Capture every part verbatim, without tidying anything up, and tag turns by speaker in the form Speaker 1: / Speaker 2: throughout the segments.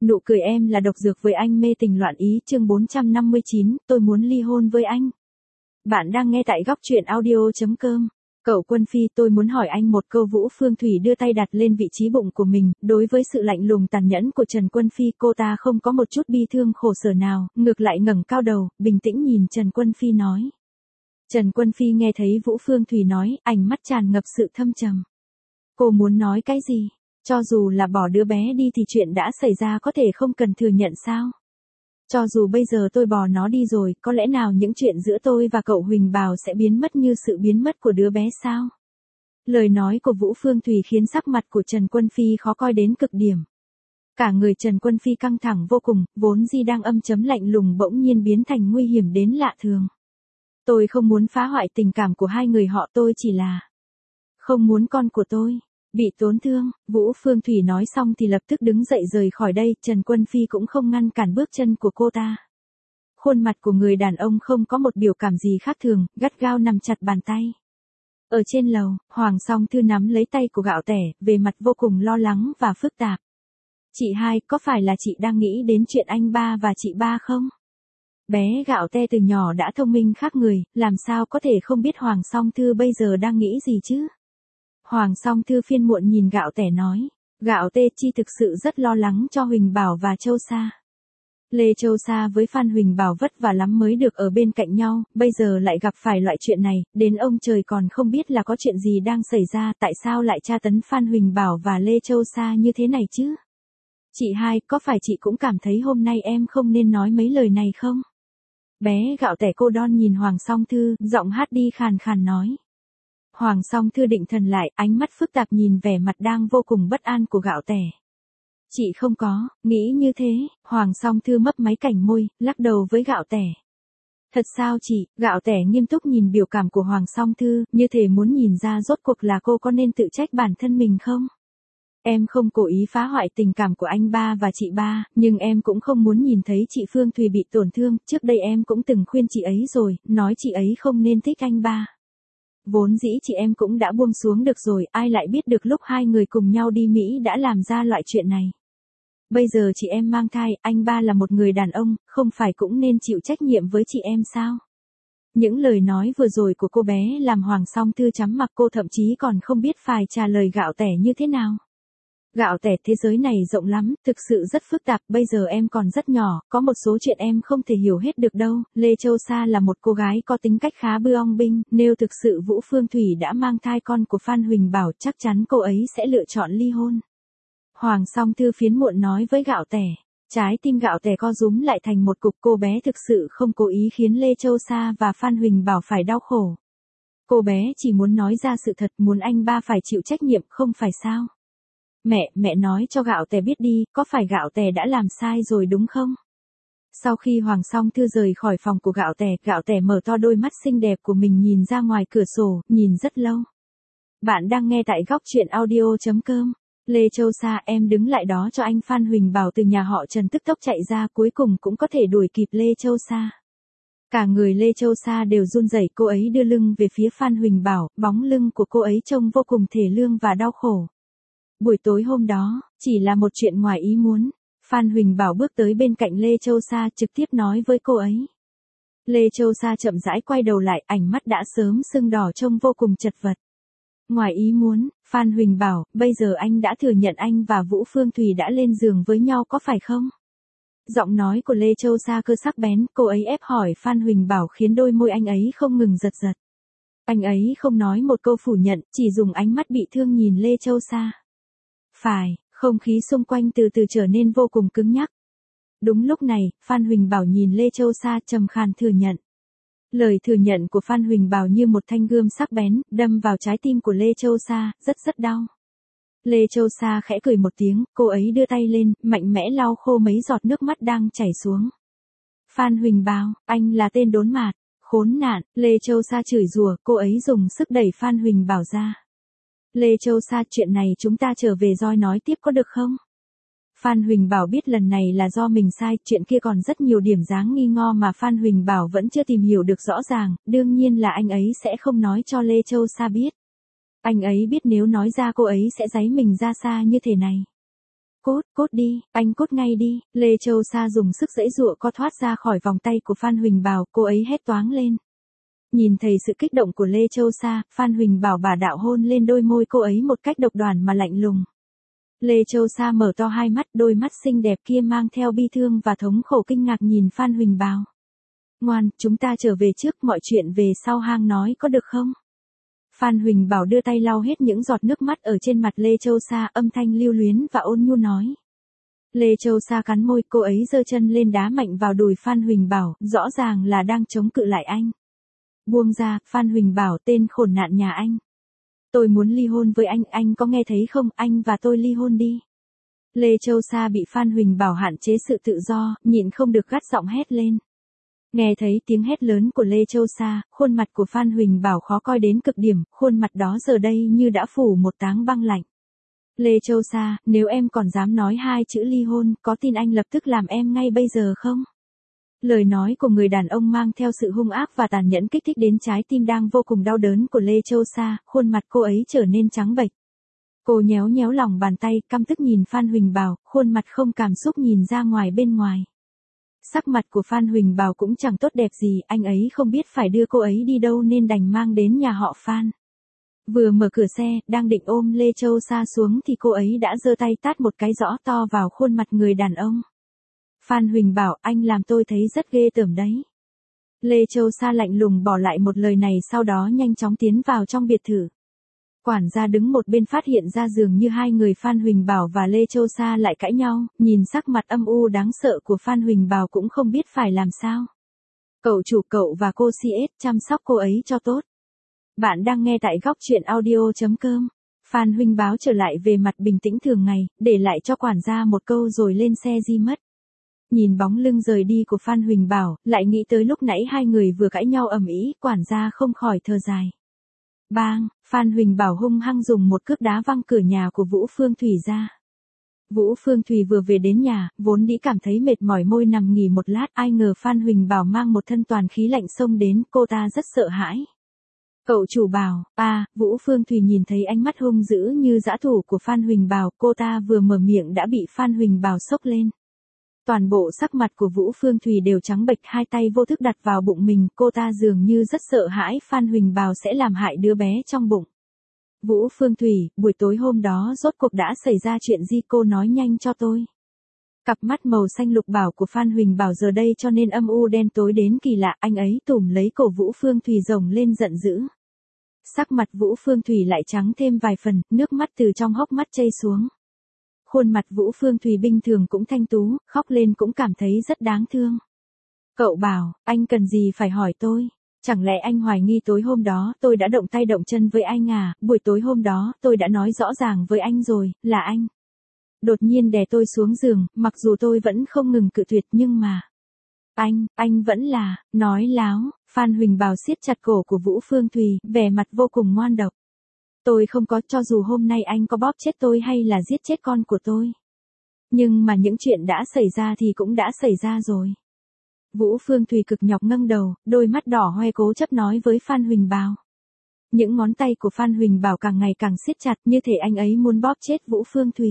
Speaker 1: Nụ cười em là độc dược với anh mê tình loạn ý chương bốn trăm năm mươi chín, tôi muốn ly hôn với anh. Bạn đang nghe tại góc truyện audio.com. Cậu Quân Phi, tôi muốn hỏi anh một câu. Vũ Phương Thủy đưa tay đặt lên vị trí bụng của mình, đối với sự lạnh lùng tàn nhẫn của Trần Quân Phi cô ta không có một chút bi thương khổ sở nào, ngược lại ngẩng cao đầu, bình tĩnh nhìn Trần Quân Phi nói. Trần Quân Phi nghe thấy Vũ Phương Thủy nói, ánh mắt tràn ngập sự thâm trầm. Cô muốn nói cái gì? Cho dù là bỏ đứa bé đi thì chuyện đã xảy ra có thể không cần thừa nhận sao? Cho dù bây giờ tôi bỏ nó đi rồi, có lẽ nào những chuyện giữa tôi và cậu Huỳnh Bảo sẽ biến mất như sự biến mất của đứa bé sao? Lời nói của Vũ Phương Thủy khiến sắc mặt của Trần Quân Phi khó coi đến cực điểm. Cả người Trần Quân Phi căng thẳng vô cùng, vốn gì đang âm chấm lạnh lùng bỗng nhiên biến thành nguy hiểm đến lạ thường. Tôi không muốn phá hoại tình cảm của hai người họ, tôi chỉ là không muốn con của tôi bị tổn thương. Vũ Phương Thủy nói xong thì lập tức đứng dậy rời khỏi đây, Trần Quân Phi cũng không ngăn cản bước chân của cô ta. Khuôn mặt của người đàn ông không có một biểu cảm gì khác thường, gắt gao nắm chặt bàn tay. Ở trên lầu, Hoàng Song Thư nắm lấy tay của Gạo Tẻ, về mặt vô cùng lo lắng và phức tạp. Chị hai, có phải là chị đang nghĩ đến chuyện anh ba và chị ba không? Bé Gạo Tẻ từ nhỏ đã thông minh khác người, làm sao có thể không biết Hoàng Song Thư bây giờ đang nghĩ gì chứ? Hoàng Song Thư phiên muộn nhìn Gạo Tẻ nói, Gạo Tê Chi thực sự rất lo lắng cho Huỳnh Bảo và Châu Sa. Lê Châu Sa với Phan Huỳnh Bảo vất vả lắm mới được ở bên cạnh nhau, bây giờ lại gặp phải loại chuyện này, đến ông trời còn không biết là có chuyện gì đang xảy ra, tại sao lại tra tấn Phan Huỳnh Bảo và Lê Châu Sa như thế này chứ? Chị hai, có phải chị cũng cảm thấy hôm nay em không nên nói mấy lời này không? Bé Gạo Tẻ cô đon nhìn Hoàng Song Thư, giọng hát đi khàn khàn nói. Hoàng Song Thư định thần lại, ánh mắt phức tạp nhìn vẻ mặt đang vô cùng bất an của Gạo Tẻ. Chị không có, nghĩ như thế. Hoàng Song Thư mấp máy cảnh môi, lắc đầu với Gạo Tẻ. Thật sao chị? Gạo Tẻ nghiêm túc nhìn biểu cảm của Hoàng Song Thư, như thể muốn nhìn ra rốt cuộc là cô có nên tự trách bản thân mình không? Em không cố ý phá hoại tình cảm của anh ba và chị ba, nhưng em cũng không muốn nhìn thấy chị Phương Thùy bị tổn thương, trước đây em cũng từng khuyên chị ấy rồi, nói chị ấy không nên thích anh ba. Vốn dĩ chị em cũng đã buông xuống được rồi, ai lại biết được lúc hai người cùng nhau đi Mỹ đã làm ra loại chuyện này. Bây giờ chị em mang thai, anh ba là một người đàn ông, không phải cũng nên chịu trách nhiệm với chị em sao? Những lời nói vừa rồi của cô bé làm Hoàng Song Thư chắm mặt, cô thậm chí còn không biết phải trả lời Gạo Tẻ như thế nào. Gạo Tẻ, thế giới này rộng lắm, thực sự rất phức tạp, bây giờ em còn rất nhỏ, có một số chuyện em không thể hiểu hết được đâu. Lê Châu Sa là một cô gái có tính cách khá bư ong binh, nếu thực sự Vũ Phương Thủy đã mang thai con của Phan Huỳnh Bảo, chắc chắn cô ấy sẽ lựa chọn ly hôn. Hoàng Song Thư phiến muộn nói với Gạo Tẻ. Trái tim Gạo Tẻ co rúm lại thành một cục, cô bé thực sự không cố ý khiến Lê Châu Sa và Phan Huỳnh Bảo phải đau khổ. Cô bé chỉ muốn nói ra sự thật, muốn anh ba phải chịu trách nhiệm, không phải sao? Mẹ, mẹ nói cho Gạo Tẻ biết đi, có phải Gạo Tẻ đã làm sai rồi đúng không? Sau khi Hoàng Song Thư rời khỏi phòng của Gạo Tẻ, Gạo Tẻ mở to đôi mắt xinh đẹp của mình nhìn ra ngoài cửa sổ, nhìn rất lâu. Bạn đang nghe tại góc truyện audio.com. Lê Châu Sa, em đứng lại đó cho anh Phan Huỳnh Bảo từ nhà họ Trần tức tốc chạy ra, cuối cùng cũng có thể đuổi kịp Lê Châu Sa. Cả người Lê Châu Sa đều run rẩy, cô ấy đưa lưng về phía Phan Huỳnh Bảo, bóng lưng của cô ấy trông vô cùng thê lương và đau khổ. Buổi tối hôm đó, chỉ là một chuyện ngoài ý muốn, Phan Huỳnh Bảo bước tới bên cạnh Lê Châu Sa trực tiếp nói với cô ấy. Lê Châu Sa chậm rãi quay đầu lại, ánh mắt đã sớm sưng đỏ trông vô cùng chật vật. Ngoài ý muốn, Phan Huỳnh Bảo, bây giờ anh đã thừa nhận anh và Vũ Phương Thủy đã lên giường với nhau có phải không? Giọng nói của Lê Châu Sa cơ sắc bén, cô ấy ép hỏi Phan Huỳnh Bảo khiến đôi môi anh ấy không ngừng giật giật. Anh ấy không nói một câu phủ nhận, chỉ dùng ánh mắt bị thương nhìn Lê Châu Sa. Phải, không khí xung quanh từ từ trở nên vô cùng cứng nhắc. Đúng lúc này, Phan Huỳnh Bảo nhìn Lê Châu Sa trầm khàn thừa nhận. Lời thừa nhận của Phan Huỳnh Bảo như một thanh gươm sắc bén, đâm vào trái tim của Lê Châu Sa, rất rất đau. Lê Châu Sa khẽ cười một tiếng, cô ấy đưa tay lên, mạnh mẽ lau khô mấy giọt nước mắt đang chảy xuống. Phan Huỳnh Bảo, anh là tên đốn mạt, khốn nạn. Lê Châu Sa chửi rủa, cô ấy dùng sức đẩy Phan Huỳnh Bảo ra. Lê Châu Sa, chuyện này chúng ta trở về rồi nói tiếp có được không? Phan Huỳnh Bảo biết lần này là do mình sai, chuyện kia còn rất nhiều điểm dáng nghi ngờ mà Phan Huỳnh Bảo vẫn chưa tìm hiểu được rõ ràng, đương nhiên là anh ấy sẽ không nói cho Lê Châu Sa biết. Anh ấy biết nếu nói ra cô ấy sẽ giấy mình ra xa như thế này. cốt, cốt đi, anh cốt ngay đi. Lê Châu Sa dùng sức giãy giụa co thoát ra khỏi vòng tay của Phan Huỳnh Bảo, cô ấy hét toáng lên. Nhìn thấy sự kích động của Lê Châu Sa, Phan Huỳnh Bảo bá đạo hôn lên đôi môi cô ấy một cách độc đoán mà lạnh lùng. Lê Châu Sa mở to hai mắt, đôi mắt xinh đẹp kia mang theo bi thương và thống khổ kinh ngạc nhìn Phan Huỳnh Bảo. Ngoan, chúng ta trở về trước, mọi chuyện về sau hang nói có được không? Phan Huỳnh Bảo đưa tay lau hết những giọt nước mắt ở trên mặt Lê Châu Sa, âm thanh lưu luyến và ôn nhu nói. Lê Châu Sa cắn môi, cô ấy giơ chân lên đá mạnh vào đùi Phan Huỳnh Bảo, rõ ràng là đang chống cự lại anh. Buông ra, Phan Huỳnh Bảo, tên khốn nạn nhà anh. Tôi muốn ly hôn với anh, anh có nghe thấy không, anh và tôi ly hôn đi. Lê Châu Sa bị Phan Huỳnh Bảo hạn chế sự tự do, nhịn không được gắt giọng hét lên. Nghe thấy tiếng hét lớn của Lê Châu Sa, khuôn mặt của Phan Huỳnh Bảo khó coi đến cực điểm, khuôn mặt đó giờ đây như đã phủ một táng băng lạnh. Lê Châu Sa, nếu em còn dám nói hai chữ ly hôn, có tin anh lập tức làm em ngay bây giờ không? Lời nói của người đàn ông mang theo sự hung ác và tàn nhẫn kích thích đến trái tim đang vô cùng đau đớn của Lê Châu Sa, khuôn mặt cô ấy trở nên trắng bệch. Cô nhéo nhéo lòng bàn tay, căm tức nhìn Phan Huỳnh Bảo, khuôn mặt không cảm xúc nhìn ra ngoài bên ngoài. Sắc mặt của Phan Huỳnh Bảo cũng chẳng tốt đẹp gì, anh ấy không biết phải đưa cô ấy đi đâu nên đành mang đến nhà họ Phan. Vừa mở cửa xe, đang định ôm Lê Châu Sa xuống thì cô ấy đã giơ tay tát một cái rõ to vào khuôn mặt người đàn ông. Phan Huỳnh Bảo, anh làm tôi thấy rất ghê tởm đấy. Lê Châu Sa lạnh lùng bỏ lại một lời này, sau đó nhanh chóng tiến vào trong biệt thự. Quản gia đứng một bên phát hiện ra dường như hai người Phan Huỳnh Bảo và Lê Châu Sa lại cãi nhau, nhìn sắc mặt âm u đáng sợ của Phan Huỳnh Bảo cũng không biết phải làm sao. Cậu chủ, cậu và cô xê ét chăm sóc cô ấy cho tốt. Bạn đang nghe tại góc truyện audio chấm com. Phan Huỳnh Bảo trở lại về mặt bình tĩnh thường ngày, để lại cho quản gia một câu rồi lên xe di mất. Nhìn bóng lưng rời đi của Phan Huỳnh Bảo, lại nghĩ tới lúc nãy hai người vừa cãi nhau ầm ĩ, quản gia không khỏi thở dài. Bang, Phan Huỳnh Bảo hung hăng dùng một cước đá văng cửa nhà của Vũ Phương Thủy ra. Vũ Phương Thủy vừa về đến nhà, vốn dĩ cảm thấy mệt mỏi môi nằm nghỉ một lát, ai ngờ Phan Huỳnh Bảo mang một thân toàn khí lạnh xông đến, cô ta rất sợ hãi. Cậu chủ Bảo, à, Vũ Phương Thủy nhìn thấy ánh mắt hung dữ như dã thủ của Phan Huỳnh Bảo, cô ta vừa mở miệng đã bị Phan Huỳnh Bảo sốc lên. Toàn bộ sắc mặt của Vũ Phương Thủy đều trắng bệch, hai tay vô thức đặt vào bụng mình, cô ta dường như rất sợ hãi Phan Huỳnh Bảo sẽ làm hại đứa bé trong bụng. Vũ Phương Thủy, buổi tối hôm đó rốt cuộc đã xảy ra chuyện gì, cô nói nhanh cho tôi. Cặp mắt màu xanh lục bảo của Phan Huỳnh Bảo giờ đây cho nên âm u đen tối đến kỳ lạ, anh ấy tủm lấy cổ Vũ Phương Thủy rồng lên giận dữ. Sắc mặt Vũ Phương Thủy lại trắng thêm vài phần, nước mắt từ trong hốc mắt chảy xuống. Khuôn mặt Vũ Phương Thủy bình thường cũng thanh tú, khóc lên cũng cảm thấy rất đáng thương. Cậu Bảo, anh cần gì phải hỏi tôi? Chẳng lẽ anh hoài nghi tối hôm đó tôi đã động tay động chân với anh à? Buổi tối hôm đó tôi đã nói rõ ràng với anh rồi, là anh. Đột nhiên đè tôi xuống giường, mặc dù tôi vẫn không ngừng cự tuyệt nhưng mà... Anh, anh vẫn là, nói láo, Phan Huỳnh Bảo siết chặt cổ của Vũ Phương Thủy, vẻ mặt vô cùng ngoan độc. Tôi không có, cho dù hôm nay anh có bóp chết tôi hay là giết chết con của tôi. Nhưng mà những chuyện đã xảy ra thì cũng đã xảy ra rồi. Vũ Phương Thủy cực nhọc ngẩng đầu, đôi mắt đỏ hoe cố chấp nói với Phan Huỳnh Bảo. Những ngón tay của Phan Huỳnh Bảo càng ngày càng siết chặt, như thể anh ấy muốn bóp chết Vũ Phương Thủy.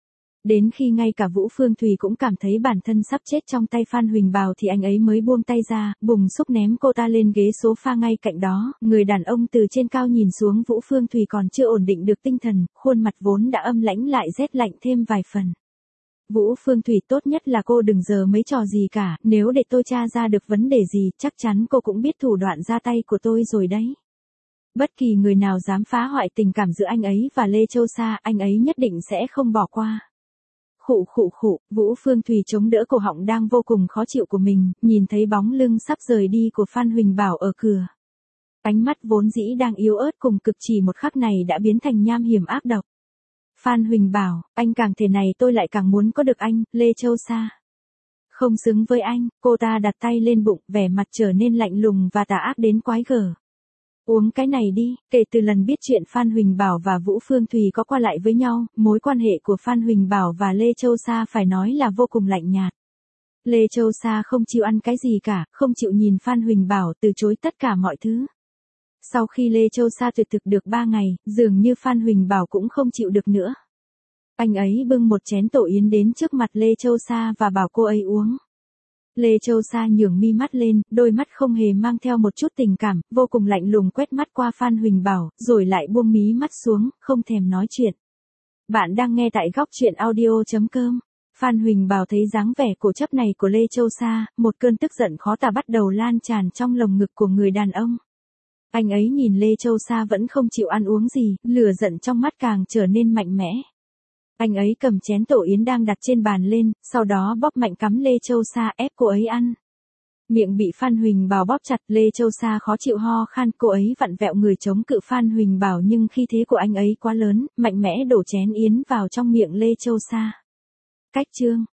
Speaker 1: Đến khi ngay cả Vũ Phương Thủy cũng cảm thấy bản thân sắp chết trong tay Phan Huỳnh Bảo thì anh ấy mới buông tay ra, bùng xúc ném cô ta lên ghế sofa ngay cạnh đó, người đàn ông từ trên cao nhìn xuống Vũ Phương Thủy còn chưa ổn định được tinh thần, khuôn mặt vốn đã âm lãnh lại rét lạnh thêm vài phần. Vũ Phương Thủy, tốt nhất là cô đừng giờ mấy trò gì cả, nếu để tôi tra ra được vấn đề gì, chắc chắn cô cũng biết thủ đoạn ra tay của tôi rồi đấy. Bất kỳ người nào dám phá hoại tình cảm giữa anh ấy và Lê Châu Sa, anh ấy nhất định sẽ không bỏ qua. Khụ khụ khụ, Vũ Phương Thủy chống đỡ cổ họng đang vô cùng khó chịu của mình, nhìn thấy bóng lưng sắp rời đi của Phan Huỳnh Bảo ở cửa. Ánh mắt vốn dĩ đang yếu ớt cùng cực chỉ một khắc này đã biến thành nham hiểm ác độc. Phan Huỳnh Bảo, anh càng thế này tôi lại càng muốn có được anh, Lê Châu Sa. Không xứng với anh, cô ta đặt tay lên bụng, vẻ mặt trở nên lạnh lùng và tà ác đến quái gở. Uống cái này đi, kể từ lần biết chuyện Phan Huỳnh Bảo và Vũ Phương Thủy có qua lại với nhau, mối quan hệ của Phan Huỳnh Bảo và Lê Châu Sa phải nói là vô cùng lạnh nhạt. Lê Châu Sa không chịu ăn cái gì cả, không chịu nhìn Phan Huỳnh Bảo, từ chối tất cả mọi thứ. Sau khi Lê Châu Sa tuyệt thực được ba ngày, dường như Phan Huỳnh Bảo cũng không chịu được nữa. Anh ấy bưng một chén tổ yến đến trước mặt Lê Châu Sa và bảo cô ấy uống. Lê Châu Sa nhướng mi mắt lên, đôi mắt không hề mang theo một chút tình cảm, vô cùng lạnh lùng quét mắt qua Phan Huỳnh Bảo, rồi lại buông mí mắt xuống, không thèm nói chuyện. Bạn đang nghe tại góc truyện audio chấm com. Phan Huỳnh Bảo thấy dáng vẻ cổ chấp này của Lê Châu Sa, một cơn tức giận khó tả bắt đầu lan tràn trong lồng ngực của người đàn ông. Anh ấy nhìn Lê Châu Sa vẫn không chịu ăn uống gì, lửa giận trong mắt càng trở nên mạnh mẽ. Anh ấy cầm chén tổ yến đang đặt trên bàn lên, sau đó bóp mạnh cắm Lê Châu Sa ép cô ấy ăn. Miệng bị Phan Huỳnh Bảo bóp chặt, Lê Châu Sa khó chịu ho khan, cô ấy vặn vẹo người chống cự Phan Huỳnh Bảo nhưng khí thế của anh ấy quá lớn, mạnh mẽ đổ chén yến vào trong miệng Lê Châu Sa. Cách chương